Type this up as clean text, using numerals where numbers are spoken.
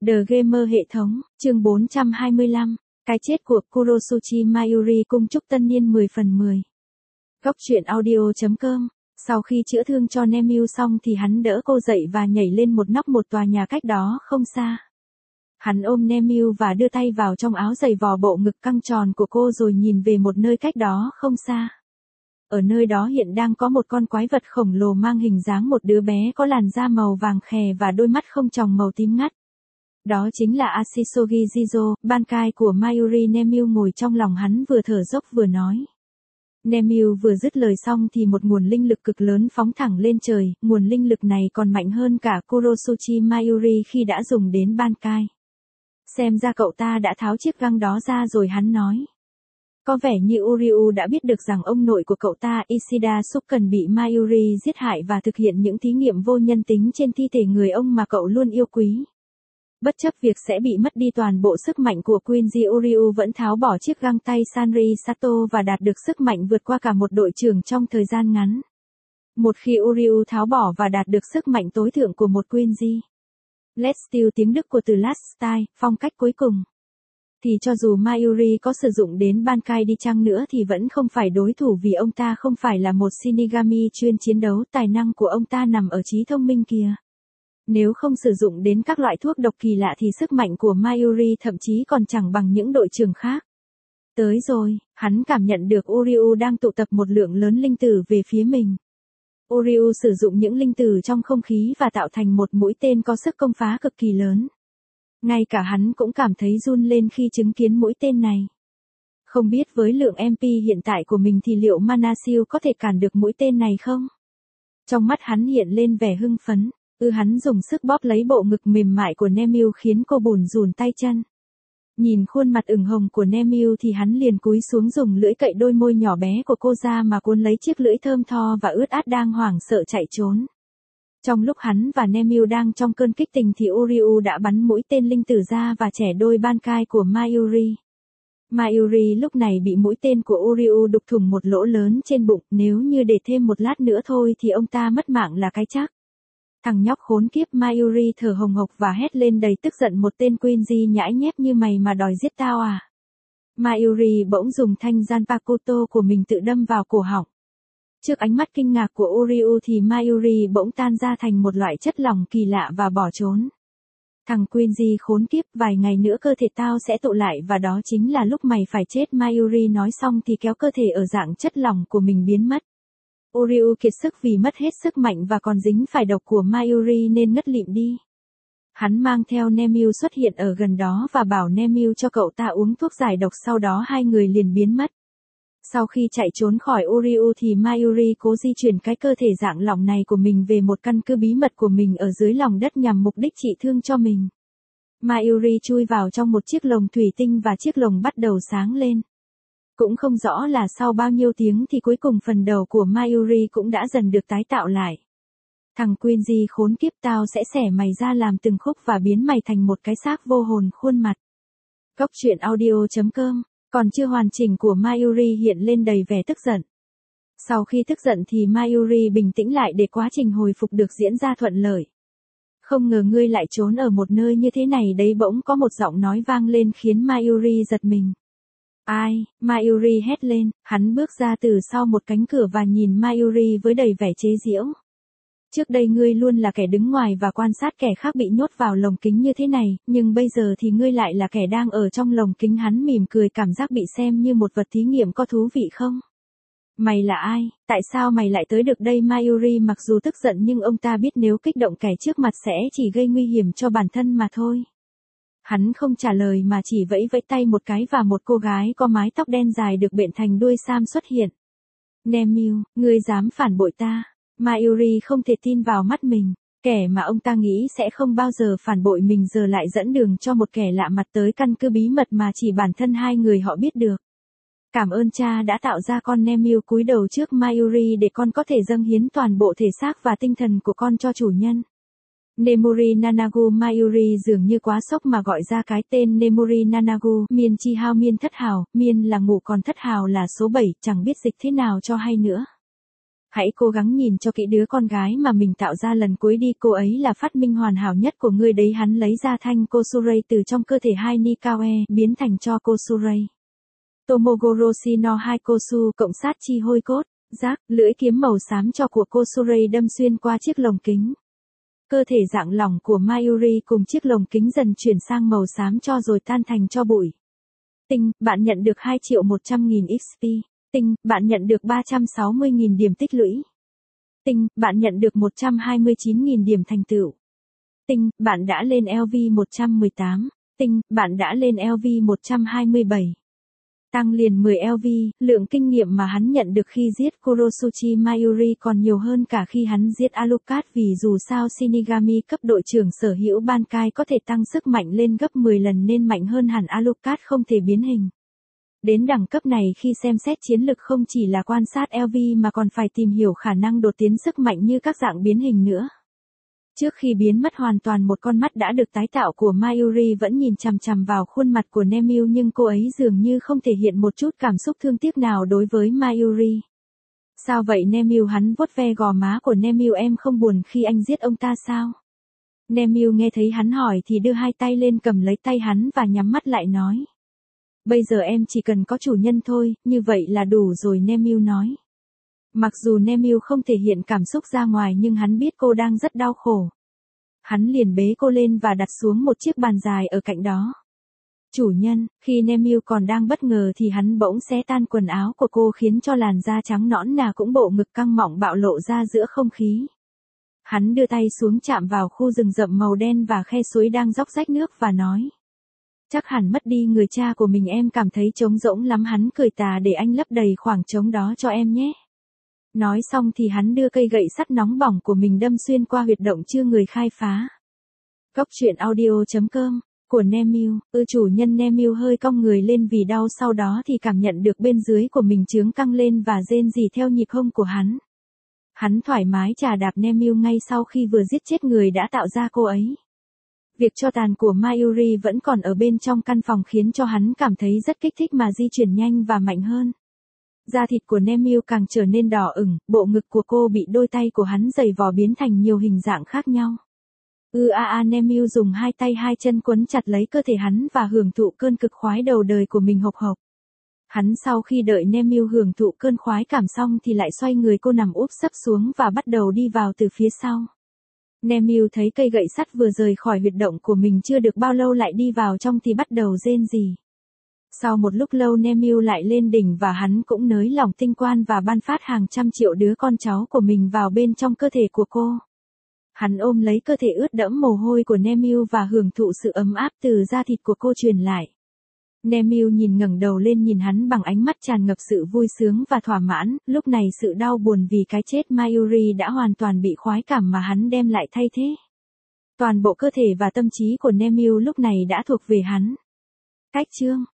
The Gamer hệ thống, chương 425, cái chết của Kurosuchi Mayuri cung chúc tân niên 10 phần 10. Góc truyện audio.com. Sau khi chữa thương cho Nemil xong thì hắn đỡ cô dậy và nhảy lên một nóc một tòa nhà cách đó không xa. Hắn ôm Nemil và đưa tay vào trong áo giày vò bộ ngực căng tròn của cô rồi nhìn về một nơi cách đó không xa. Ở nơi đó hiện đang có một con quái vật khổng lồ mang hình dáng một đứa bé có làn da màu vàng khè và đôi mắt không tròng màu tím ngắt. Đó chính là Ashisogi Jizo, Bankai của Mayuri. Nemil ngồi trong lòng hắn vừa thở dốc vừa nói. Nemil vừa dứt lời xong thì một nguồn linh lực cực lớn phóng thẳng lên trời, nguồn linh lực này còn mạnh hơn cả Kurosuchi Mayuri khi đã dùng đến Bankai. Xem ra cậu ta đã tháo chiếc găng đó ra rồi, hắn nói. Có vẻ như Uryu đã biết được rằng ông nội của cậu ta Ishida Suken bị Mayuri giết hại và thực hiện những thí nghiệm vô nhân tính trên thi thể người ông mà cậu luôn yêu quý. Bất chấp việc sẽ bị mất đi toàn bộ sức mạnh của Quincy, Uryu vẫn tháo bỏ chiếc găng tay Sanri Sato và đạt được sức mạnh vượt qua cả một đội trưởng trong thời gian ngắn. Một khi Uryu tháo bỏ và đạt được sức mạnh tối thượng của một Quincy, Let's Steal tiếng Đức của từ Last Style, phong cách cuối cùng, thì cho dù Mayuri có sử dụng đến Bankai đi chăng nữa thì vẫn không phải đối thủ vì ông ta không phải là một Shinigami chuyên chiến đấu, tài năng của ông ta nằm ở trí thông minh kia. Nếu không sử dụng đến các loại thuốc độc kỳ lạ thì sức mạnh của Mayuri thậm chí còn chẳng bằng những đội trưởng khác. Tới rồi, hắn cảm nhận được Uryu đang tụ tập một lượng lớn linh tử về phía mình. Uryu sử dụng những linh tử trong không khí và tạo thành một mũi tên có sức công phá cực kỳ lớn. Ngay cả hắn cũng cảm thấy run lên khi chứng kiến mũi tên này. Không biết với lượng MP hiện tại của mình thì liệu Mana Shield có thể cản được mũi tên này không? Trong mắt hắn hiện lên vẻ hưng phấn. Hắn dùng sức bóp lấy bộ ngực mềm mại của Nemil khiến cô bủn rủn tay chân. Nhìn khuôn mặt ửng hồng của Nemil thì hắn liền cúi xuống dùng lưỡi cậy đôi môi nhỏ bé của cô ra mà cuốn lấy chiếc lưỡi thơm tho và ướt át đang hoảng sợ chạy trốn. Trong lúc hắn và Nemil đang trong cơn kích tình thì Uryu đã bắn mũi tên linh tử ra và chẻ đôi Bankai của Mayuri. Mayuri lúc này bị mũi tên của Uryu đục thủng một lỗ lớn trên bụng, nếu như để thêm một lát nữa thôi thì ông ta mất mạng là cái chắc. Thằng nhóc khốn kiếp, Mayuri thở hồng hộc và hét lên đầy tức giận, một tên Quincy nhãi nhép như mày mà đòi giết tao à? Mayuri bỗng dùng thanh Zanpakuto của mình tự đâm vào cổ họng. Trước ánh mắt kinh ngạc của Uryu thì Mayuri bỗng tan ra thành một loại chất lỏng kỳ lạ và bỏ trốn. Thằng Quincy khốn kiếp, vài ngày nữa cơ thể tao sẽ tụ lại và đó chính là lúc mày phải chết. Mayuri nói xong thì kéo cơ thể ở dạng chất lỏng của mình biến mất. Uryu kiệt sức vì mất hết sức mạnh và còn dính phải độc của Mayuri nên ngất lịm đi. Hắn mang theo Nemil xuất hiện ở gần đó và bảo Nemil cho cậu ta uống thuốc giải độc, sau đó hai người liền biến mất. Sau khi chạy trốn khỏi Uryu thì Mayuri cố di chuyển cái cơ thể dạng lỏng này của mình về một căn cứ bí mật của mình ở dưới lòng đất nhằm mục đích trị thương cho mình. Mayuri chui vào trong một chiếc lồng thủy tinh và chiếc lồng bắt đầu sáng lên. Cũng không rõ là sau bao nhiêu tiếng thì cuối cùng phần đầu của Mayuri cũng đã dần được tái tạo lại. Thằng Quincy khốn kiếp, tao sẽ xẻ mày ra làm từng khúc và biến mày thành một cái xác vô hồn khuôn mặt. Góc truyện audio.com. Còn chưa hoàn chỉnh của Mayuri hiện lên đầy vẻ tức giận. Sau khi tức giận thì Mayuri bình tĩnh lại để quá trình hồi phục được diễn ra thuận lợi. Không ngờ ngươi lại trốn ở một nơi như thế này đấy, bỗng có một giọng nói vang lên khiến Mayuri giật mình. Ai? Mayuri hét lên, hắn bước ra từ sau một cánh cửa và nhìn Mayuri với đầy vẻ chế giễu. Trước đây ngươi luôn là kẻ đứng ngoài và quan sát kẻ khác bị nhốt vào lồng kính như thế này, nhưng bây giờ thì ngươi lại là kẻ đang ở trong lồng kính. Hắn mỉm cười, cảm giác bị xem như một vật thí nghiệm có thú vị không? Mày là ai? Tại sao mày lại tới được đây? Mayuri mặc dù tức giận nhưng ông ta biết nếu kích động kẻ trước mặt sẽ chỉ gây nguy hiểm cho bản thân mà thôi. Hắn không trả lời mà chỉ vẫy vẫy tay một cái và một cô gái có mái tóc đen dài được bện thành đuôi sam xuất hiện. Nemil, ngươi dám phản bội ta? Mayuri không thể tin vào mắt mình. Kẻ mà ông ta nghĩ sẽ không bao giờ phản bội mình giờ lại dẫn đường cho một kẻ lạ mặt tới căn cứ bí mật mà chỉ bản thân hai người họ biết được. Cảm ơn cha đã tạo ra con. Nemil cúi đầu trước Mayuri để con có thể dâng hiến toàn bộ thể xác và tinh thần của con cho chủ nhân. Nemuri Nanagu. Mayuri dường như quá sốc mà gọi ra cái tên Nemuri Nanagu. Miên chi hao, miên thất hào, miên là ngủ còn thất hào là số 7, chẳng biết dịch thế nào cho hay nữa. Hãy cố gắng nhìn cho kỹ đứa con gái mà mình tạo ra lần cuối đi, cô ấy là phát minh hoàn hảo nhất của ngươi đấy. Hắn lấy ra thanh Kosurei từ trong cơ thể hai Nikawe, biến thành cho Kosurei. Tomogoroshi no hai Kosu cộng sát chi hôi cốt, giác, lưỡi kiếm màu xám cho của Kosurei đâm xuyên qua chiếc lồng kính. Cơ thể dạng lỏng của Mayuri cùng chiếc lồng kính dần chuyển sang màu xám cho rồi tan thành cho bụi. Tinh, bạn nhận được 2.100.000 XP. Tinh, bạn nhận được 360.000 điểm tích lũy. Tinh, bạn nhận được 129.000 điểm thành tựu. Tinh, bạn đã lên LV 118. Tinh, bạn đã lên LV 127. Tăng liền 10 LV, lượng kinh nghiệm mà hắn nhận được khi giết Kurosuchi Mayuri còn nhiều hơn cả khi hắn giết Alucard, vì dù sao Shinigami cấp đội trưởng sở hữu Bankai có thể tăng sức mạnh lên gấp 10 lần nên mạnh hơn hẳn Alucard không thể biến hình. Đến đẳng cấp này khi xem xét chiến lực không chỉ là quan sát LV mà còn phải tìm hiểu khả năng đột tiến sức mạnh như các dạng biến hình nữa. Trước khi biến mất hoàn toàn, một con mắt đã được tái tạo của Mayuri vẫn nhìn chằm chằm vào khuôn mặt của Nemiu, nhưng cô ấy dường như không thể hiện một chút cảm xúc thương tiếc nào đối với Mayuri. Sao vậy Nemiu? Hắn vuốt ve gò má của Nemiu. Em không buồn khi anh giết ông ta sao? Nemiu nghe thấy hắn hỏi thì đưa hai tay lên cầm lấy tay hắn và nhắm mắt lại nói. Bây giờ em chỉ cần có chủ nhân thôi, như vậy là đủ rồi, Nemiu nói. Mặc dù Nemiu không thể hiện cảm xúc ra ngoài nhưng hắn biết cô đang rất đau khổ. Hắn liền bế cô lên và đặt xuống một chiếc bàn dài ở cạnh đó. Chủ nhân, khi Nemiu còn đang bất ngờ thì hắn bỗng xé tan quần áo của cô khiến cho làn da trắng nõn nà cũng bộ ngực căng mọng bạo lộ ra giữa không khí. Hắn đưa tay xuống chạm vào khu rừng rậm màu đen và khe suối đang róc rách nước và nói. Chắc hẳn mất đi người cha của mình em cảm thấy trống rỗng lắm. Hắn cười tà, để anh lấp đầy khoảng trống đó cho em nhé. Nói xong thì hắn đưa cây gậy sắt nóng bỏng của mình đâm xuyên qua huyệt động chưa người khai phá. Góc truyện audio.com của Nemiu. Chủ nhân Nemiu hơi cong người lên vì đau, sau đó thì cảm nhận được bên dưới của mình chướng căng lên và rên rỉ theo nhịp hông của hắn. Hắn thoải mái chà đạp Nemiu ngay sau khi vừa giết chết người đã tạo ra cô ấy. Việc cho tàn của Mayuri vẫn còn ở bên trong căn phòng khiến cho hắn cảm thấy rất kích thích mà di chuyển nhanh và mạnh hơn. Da thịt của Nemiu càng trở nên đỏ ửng, bộ ngực của cô bị đôi tay của hắn giày vò biến thành nhiều hình dạng khác nhau. Nemiu dùng hai tay hai chân quấn chặt lấy cơ thể hắn và hưởng thụ cơn cực khoái đầu đời của mình hộc hộc. Hắn sau khi đợi Nemiu hưởng thụ cơn khoái cảm xong thì lại xoay người cô nằm úp sấp xuống và bắt đầu đi vào từ phía sau. Nemiu thấy cây gậy sắt vừa rời khỏi huyệt động của mình chưa được bao lâu lại đi vào trong thì bắt đầu rên rỉ. Sau một lúc lâu Nemiu lại lên đỉnh và hắn cũng nới lỏng tinh quan và ban phát hàng trăm triệu đứa con cháu của mình vào bên trong cơ thể của cô. Hắn ôm lấy cơ thể ướt đẫm mồ hôi của Nemiu và hưởng thụ sự ấm áp từ da thịt của cô truyền lại. Nemiu ngẩng đầu lên nhìn hắn bằng ánh mắt tràn ngập sự vui sướng và thỏa mãn, lúc này sự đau buồn vì cái chết Mayuri đã hoàn toàn bị khoái cảm mà hắn đem lại thay thế. Toàn bộ cơ thể và tâm trí của Nemiu lúc này đã thuộc về hắn. Cách chương